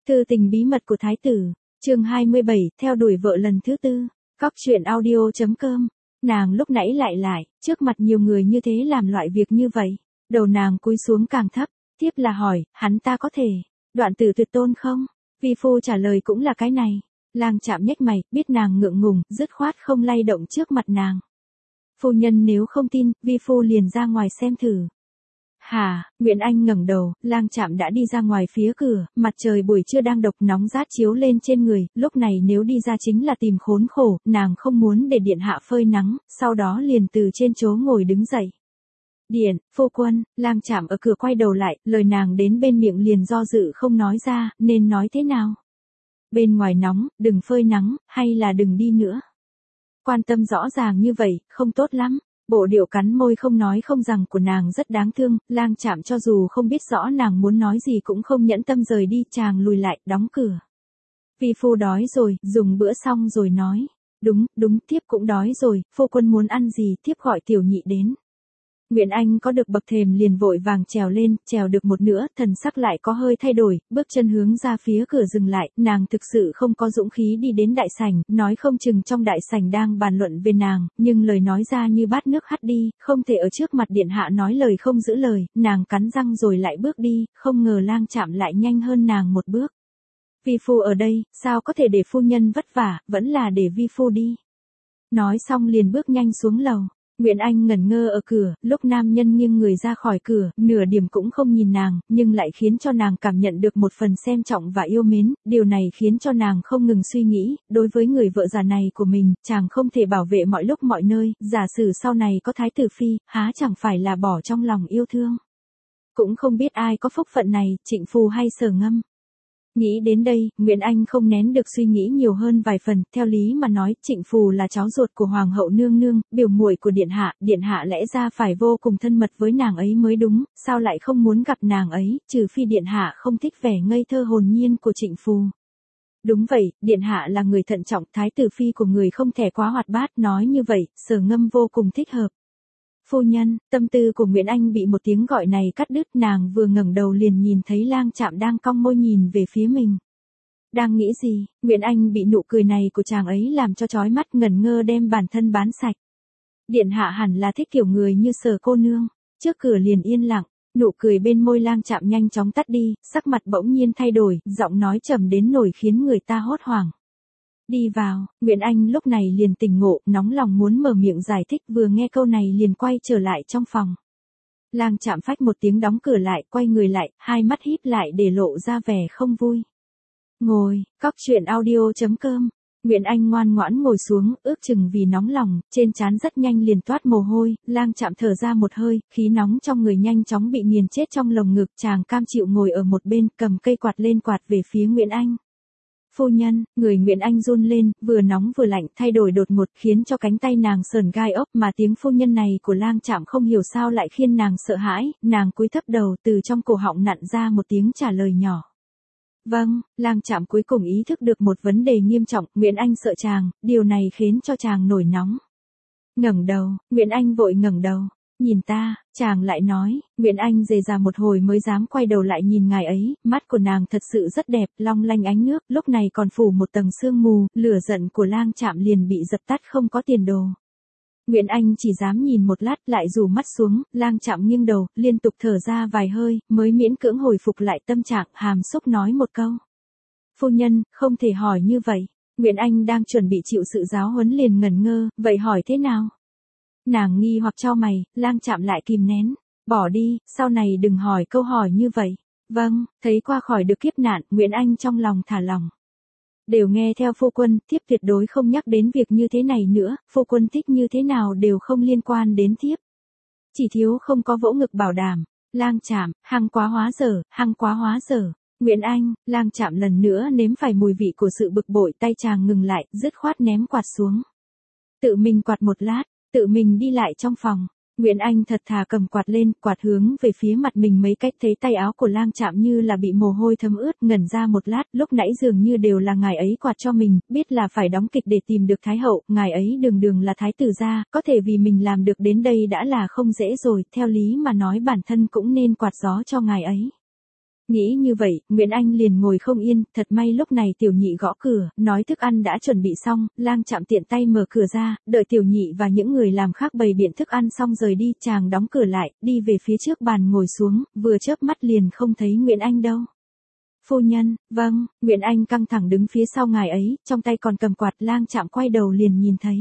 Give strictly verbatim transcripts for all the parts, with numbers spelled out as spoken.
Thư tình bí mật của Thái tử, chương hai mươi bảy, theo đuổi vợ lần thứ tư. Cóc truyện audio.com. Nàng lúc nãy lại lại, trước mặt nhiều người như thế làm loại việc như vậy. Đầu nàng cúi xuống càng thấp, tiếp là hỏi, hắn ta có thể, đoạn tử tuyệt tôn không? Vi phu trả lời cũng là cái này. Lang Trạm nhếch mày, biết nàng ngượng ngùng, dứt khoát không lay động trước mặt nàng. Phu nhân nếu không tin, vi phu liền ra ngoài xem thử. Hả, Nguyễn Anh ngẩng đầu, Lang Trạm đã đi ra ngoài phía cửa, mặt trời buổi trưa đang độc nóng rát chiếu lên trên người, lúc này nếu đi ra chính là tìm khốn khổ, nàng không muốn để điện hạ phơi nắng, sau đó liền từ trên chỗ ngồi đứng dậy. Điện, phu quân, Lang Trạm ở cửa quay đầu lại, lời nàng đến bên miệng liền do dự không nói ra, nên nói thế nào? Bên ngoài nóng, đừng phơi nắng, hay là đừng đi nữa? Quan tâm rõ ràng như vậy, không tốt lắm. Bộ điệu cắn môi không nói không rằng của nàng rất đáng thương, Lang Trạm cho dù không biết rõ nàng muốn nói gì cũng không nhẫn tâm rời đi, chàng lùi lại, đóng cửa. Vi phu đói rồi, dùng bữa xong rồi nói. Đúng, đúng, thiếp cũng đói rồi, phu quân muốn ăn gì, thiếp gọi tiểu nhị đến. Nguyễn Anh có được bậc thềm liền vội vàng trèo lên, trèo được một nửa, thần sắc lại có hơi thay đổi, bước chân hướng ra phía cửa dừng lại, nàng thực sự không có dũng khí đi đến đại sảnh, nói không chừng trong đại sảnh đang bàn luận về nàng, nhưng lời nói ra như bát nước hắt đi, không thể ở trước mặt điện hạ nói lời không giữ lời, nàng cắn răng rồi lại bước đi, không ngờ Lang Trạm lại nhanh hơn nàng một bước. Vi phu ở đây, sao có thể để phu nhân vất vả, vẫn là để vi phu đi. Nói xong liền bước nhanh xuống lầu. Nguyễn Anh ngẩn ngơ ở cửa, lúc nam nhân nghiêng người ra khỏi cửa, nửa điểm cũng không nhìn nàng, nhưng lại khiến cho nàng cảm nhận được một phần xem trọng và yêu mến, điều này khiến cho nàng không ngừng suy nghĩ, đối với người vợ già này của mình, chàng không thể bảo vệ mọi lúc mọi nơi, giả sử sau này có thái tử phi, há chẳng phải là bỏ trong lòng yêu thương. Cũng không biết ai có phúc phận này, Trịnh Phù hay Sở Ngâm. Nghĩ đến đây, Nguyễn Anh không nén được suy nghĩ nhiều hơn vài phần, theo lý mà nói, Trịnh Phù là cháu ruột của Hoàng hậu nương nương, biểu muội của điện hạ, điện hạ lẽ ra phải vô cùng thân mật với nàng ấy mới đúng, sao lại không muốn gặp nàng ấy, trừ phi điện hạ không thích vẻ ngây thơ hồn nhiên của Trịnh Phù. Đúng vậy, điện hạ là người thận trọng, thái tử phi của người không thể quá hoạt bát, nói như vậy, Sở Ngâm vô cùng thích hợp. Phu nhân, tâm tư của Nguyễn Anh bị một tiếng gọi này cắt đứt, nàng vừa ngẩng đầu liền nhìn thấy Lang Trạm đang cong môi nhìn về phía mình. Đang nghĩ gì, Nguyễn Anh bị nụ cười này của chàng ấy làm cho chói mắt, ngẩn ngơ đem bản thân bán sạch. Điện hạ hẳn là thích kiểu người như Sở cô nương, trước cửa liền yên lặng, nụ cười bên môi Lang Trạm nhanh chóng tắt đi, sắc mặt bỗng nhiên thay đổi, giọng nói trầm đến nổi khiến người ta hốt hoảng. Đi vào, Nguyễn Anh lúc này liền tỉnh ngộ, nóng lòng muốn mở miệng giải thích, vừa nghe câu này liền quay trở lại trong phòng. Lang Trạm phách một tiếng đóng cửa lại, quay người lại, hai mắt híp lại để lộ ra vẻ không vui. Ngồi, cóc truyện audio.com. Nguyễn Anh ngoan ngoãn ngồi xuống, ước chừng vì nóng lòng, trên trán rất nhanh liền toát mồ hôi, Lang Trạm thở ra một hơi, khí nóng trong người nhanh chóng bị nghiền chết trong lồng ngực, chàng cam chịu ngồi ở một bên, cầm cây quạt lên quạt về phía Nguyễn Anh. Phu nhân, người Nguyễn Anh run lên, vừa nóng vừa lạnh, thay đổi đột ngột khiến cho cánh tay nàng sờn gai ốc, mà tiếng phu nhân này của Lang Trạm không hiểu sao lại khiến nàng sợ hãi, nàng cúi thấp đầu, từ trong cổ họng nặn ra một tiếng trả lời nhỏ. Vâng, Lang Trạm cuối cùng ý thức được một vấn đề nghiêm trọng, Nguyễn Anh sợ chàng, điều này khiến cho chàng nổi nóng. Ngẩng đầu, Nguyễn Anh vội ngẩng đầu. Nhìn ta, chàng lại nói, Nguyễn Anh dề ra một hồi mới dám quay đầu lại nhìn ngài ấy, mắt của nàng thật sự rất đẹp, long lanh ánh nước, lúc này còn phủ một tầng sương mù, lửa giận của Lang Trạm liền bị dập tắt không có tiền đồ. Nguyễn Anh chỉ dám nhìn một lát lại rủ mắt xuống, Lang Trạm nghiêng đầu, liên tục thở ra vài hơi, mới miễn cưỡng hồi phục lại tâm trạng, hàm xúc nói một câu. Phu nhân, không thể hỏi như vậy. Nguyễn Anh đang chuẩn bị chịu sự giáo huấn liền ngẩn ngơ, vậy hỏi thế nào? Nàng nghi hoặc chau mày, Lang Trạm lại kìm nén. Bỏ đi, sau này đừng hỏi câu hỏi như vậy. Vâng, thấy qua khỏi được kiếp nạn, Nguyễn Anh trong lòng thả lòng. Đều nghe theo phu quân, thiếp tuyệt đối không nhắc đến việc như thế này nữa, phu quân thích như thế nào đều không liên quan đến thiếp. Chỉ thiếu không có vỗ ngực bảo đảm. Lang Trạm, hăng quá hóa dở, hăng quá hóa dở. Nguyễn Anh, Lang Trạm lần nữa nếm phải mùi vị của sự bực bội, tay chàng ngừng lại, dứt khoát ném quạt xuống. Tự mình quạt một lát. Tự mình đi lại trong phòng, Nguyễn Anh thật thà cầm quạt lên, quạt hướng về phía mặt mình mấy cách, thấy tay áo của Lang Trạm như là bị mồ hôi thấm ướt, ngẩn ra một lát, lúc nãy dường như đều là ngài ấy quạt cho mình, biết là phải đóng kịch để tìm được Thái hậu, ngài ấy đường đường là thái tử gia, có thể vì mình làm được đến đây đã là không dễ rồi, theo lý mà nói bản thân cũng nên quạt gió cho ngài ấy. Nghĩ như vậy, Nguyễn Anh liền ngồi không yên, thật may lúc này tiểu nhị gõ cửa, nói thức ăn đã chuẩn bị xong, Lang Chạm tiện tay mở cửa ra, đợi tiểu nhị và những người làm khác bày biện thức ăn xong rời đi, chàng đóng cửa lại, đi về phía trước bàn ngồi xuống, vừa chớp mắt liền không thấy Nguyễn Anh đâu. Phu nhân, vâng, Nguyễn Anh căng thẳng đứng phía sau ngài ấy, trong tay còn cầm quạt. Lang Chạm quay đầu liền nhìn thấy.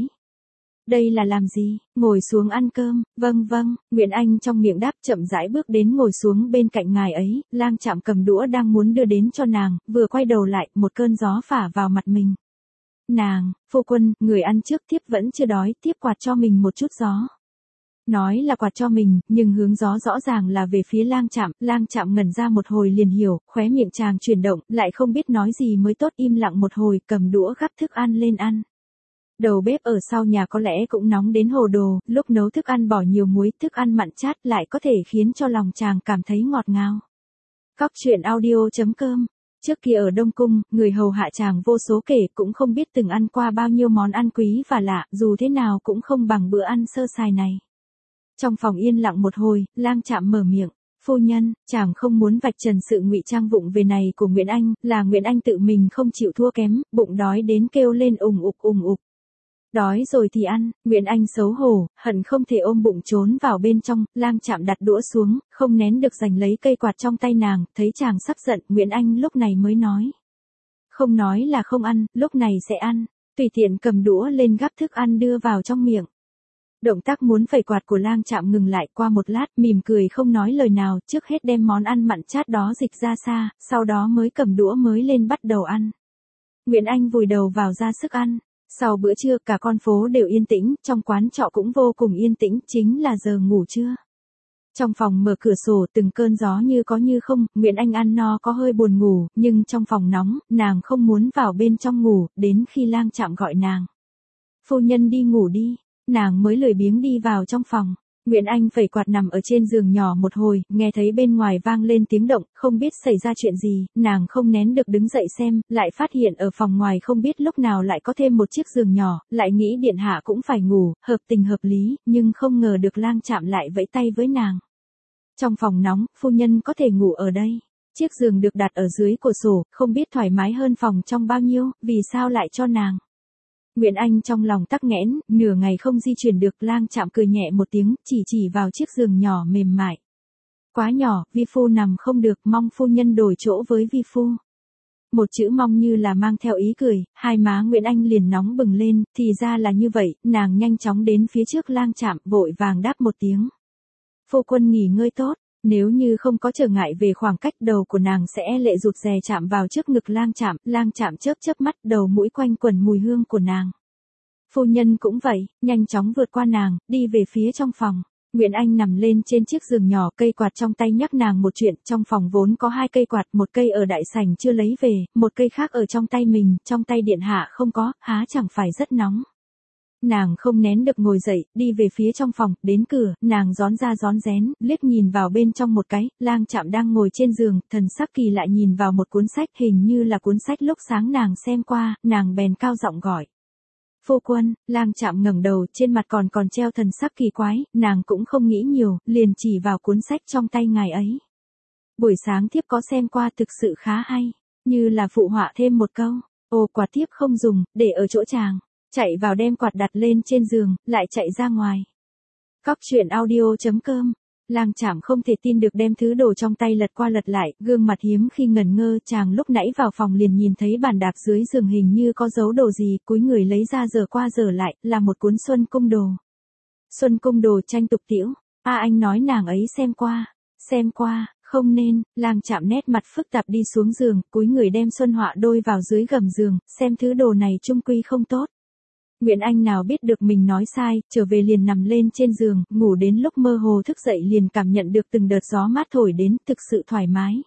Đây là làm gì? Ngồi xuống ăn cơm. Vâng vâng, Nguyễn Anh trong miệng đáp, chậm rãi bước đến ngồi xuống bên cạnh ngài ấy. Lang Chạm cầm đũa đang muốn đưa đến cho nàng, vừa quay đầu lại, một cơn gió phả vào mặt mình. Nàng, phu quân, người ăn trước, thiếp vẫn chưa đói, thiếp quạt cho mình một chút gió. Nói là quạt cho mình, nhưng hướng gió rõ ràng là về phía Lang Chạm. Lang Chạm ngẩn ra một hồi liền hiểu, khóe miệng chàng chuyển động, lại không biết nói gì mới tốt, im lặng một hồi, cầm đũa gắp thức ăn lên ăn. Đầu bếp ở sau nhà có lẽ cũng nóng đến hồ đồ, lúc nấu thức ăn bỏ nhiều muối, thức ăn mặn chát lại có thể khiến cho lòng chàng cảm thấy ngọt ngào. Cóc truyện audio chấm com. Trước kia ở Đông Cung, người hầu hạ chàng vô số kể, cũng không biết từng ăn qua bao nhiêu món ăn quý và lạ, dù thế nào cũng không bằng bữa ăn sơ sài này. Trong phòng yên lặng một hồi, Lang Chạm mở miệng. Phu nhân, chàng không muốn vạch trần sự ngụy trang vụng về này của Nguyễn Anh, là Nguyễn Anh tự mình không chịu thua kém, bụng đói đến kêu lên ùng ục ùng ục. Đói rồi thì ăn. Nguyễn Anh xấu hổ, hận không thể ôm bụng trốn vào bên trong. Lang Chạm đặt đũa xuống, không nén được giành lấy cây quạt trong tay nàng, thấy chàng sắp giận, Nguyễn Anh lúc này mới nói. Không nói là không ăn, lúc này sẽ ăn. Tùy tiện cầm đũa lên gắp thức ăn đưa vào trong miệng. Động tác muốn phẩy quạt của Lang Chạm ngừng lại, qua một lát, mỉm cười không nói lời nào, trước hết đem món ăn mặn chát đó dịch ra xa, sau đó mới cầm đũa mới lên bắt đầu ăn. Nguyễn Anh vùi đầu vào ra sức ăn. Sau bữa trưa cả con phố đều yên tĩnh, trong quán trọ cũng vô cùng yên tĩnh, chính là giờ ngủ trưa. Trong phòng mở cửa sổ, từng cơn gió như có như không, Nguyễn Anh ăn no có hơi buồn ngủ, nhưng trong phòng nóng, nàng không muốn vào bên trong ngủ, đến khi Lang Chạm gọi nàng. Phu nhân đi ngủ đi, nàng mới lười biếng đi vào trong phòng. Nguyễn Anh phẩy quạt nằm ở trên giường nhỏ một hồi, nghe thấy bên ngoài vang lên tiếng động, không biết xảy ra chuyện gì, nàng không nén được đứng dậy xem, lại phát hiện ở phòng ngoài không biết lúc nào lại có thêm một chiếc giường nhỏ, lại nghĩ điện hạ cũng phải ngủ, hợp tình hợp lý, nhưng không ngờ được Lang Chạm lại vẫy tay với nàng. Trong phòng nóng, phu nhân có thể ngủ ở đây. Chiếc giường được đặt ở dưới cửa sổ, không biết thoải mái hơn phòng trong bao nhiêu, vì sao lại cho nàng. Nguyễn Anh trong lòng tắc nghẽn, nửa ngày không di chuyển được. Lang Chạm cười nhẹ một tiếng, chỉ chỉ vào chiếc giường nhỏ mềm mại. Quá nhỏ, vi phu nằm không được, mong phu nhân đổi chỗ với vi phu. Một chữ mong như là mang theo ý cười, hai má Nguyễn Anh liền nóng bừng lên, thì ra là như vậy, nàng nhanh chóng đến phía trước Lang Chạm, vội vàng đáp một tiếng. Phu quân nghỉ ngơi tốt. Nếu như không có trở ngại về khoảng cách, đầu của nàng sẽ lệ rụt rè chạm vào trước ngực Lang Chạm. Lang Chạm chớp chớp mắt, đầu mũi quanh quẩn mùi hương của nàng. Phu nhân cũng vậy, nhanh chóng vượt qua nàng, đi về phía trong phòng. Nguyễn Anh nằm lên trên chiếc giường nhỏ, cây quạt trong tay nhắc nàng một chuyện. Trong phòng vốn có hai cây quạt, một cây ở đại sảnh chưa lấy về, một cây khác ở trong tay mình, trong tay điện hạ không có, há chẳng phải rất nóng. Nàng không nén được ngồi dậy, đi về phía trong phòng, đến cửa, nàng rón ra rón rén, liếc nhìn vào bên trong một cái, Lang Chạm đang ngồi trên giường, thần sắc kỳ lạ nhìn vào một cuốn sách, hình như là cuốn sách lúc sáng nàng xem qua, nàng bèn cao giọng gọi. Phu quân. Lang Chạm ngẩng đầu, trên mặt còn còn treo thần sắc kỳ quái, nàng cũng không nghĩ nhiều, liền chỉ vào cuốn sách trong tay ngài ấy. Buổi sáng thiếp có xem qua, thực sự khá hay, như là phụ họa thêm một câu, ồ quạt thiếp không dùng, để ở chỗ chàng. Chạy vào đem quạt đặt lên trên giường, lại chạy ra ngoài. Cóc truyện audio chấm com. Lang Chạm không thể tin được, đem thứ đồ trong tay lật qua lật lại, gương mặt hiếm khi ngẩn ngơ. Chàng lúc nãy vào phòng liền nhìn thấy bàn đạp dưới giường hình như có dấu đồ gì, cúi người lấy ra dở qua dở lại, là một cuốn Xuân Cung Đồ. Xuân Cung Đồ tranh tục tĩu. A à, anh nói nàng ấy xem qua. Xem qua, không nên. Lang Chạm nét mặt phức tạp đi xuống giường, cúi người đem Xuân Họa đôi vào dưới gầm giường, xem thứ đồ này chung quy không tốt. Nguyễn Anh nào biết được mình nói sai, trở về liền nằm lên trên giường, ngủ đến lúc mơ hồ thức dậy liền cảm nhận được từng đợt gió mát thổi đến, thực sự thoải mái.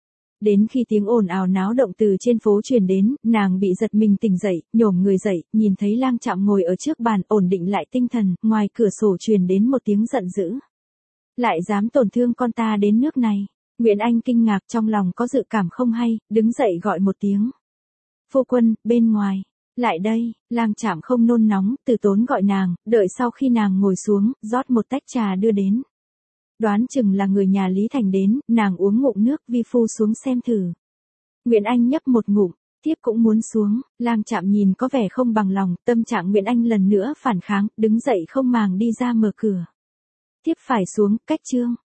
Đến khi tiếng ồn ào náo động từ trên phố truyền đến, nàng bị giật mình tỉnh dậy, nhổm người dậy, nhìn thấy Lang Chạm ngồi ở trước bàn, ổn định lại tinh thần, ngoài cửa sổ truyền đến một tiếng giận dữ. Lại dám tổn thương con ta đến nước này. Nguyễn Anh kinh ngạc, trong lòng có dự cảm không hay, đứng dậy gọi một tiếng. Phu quân, bên ngoài. Lại đây. Lang Chạm không nôn nóng, từ tốn gọi nàng, đợi sau khi nàng ngồi xuống, rót một tách trà đưa đến. Đoán chừng là người nhà Lý Thành đến, nàng uống ngụm nước, vi phu xuống xem thử. Nguyễn Anh nhấp một ngụm, tiếp cũng muốn xuống, Lam Trạm nhìn có vẻ không bằng lòng, tâm trạng Nguyễn Anh lần nữa phản kháng, đứng dậy không màng đi ra mở cửa. Tiếp phải xuống, cách Trương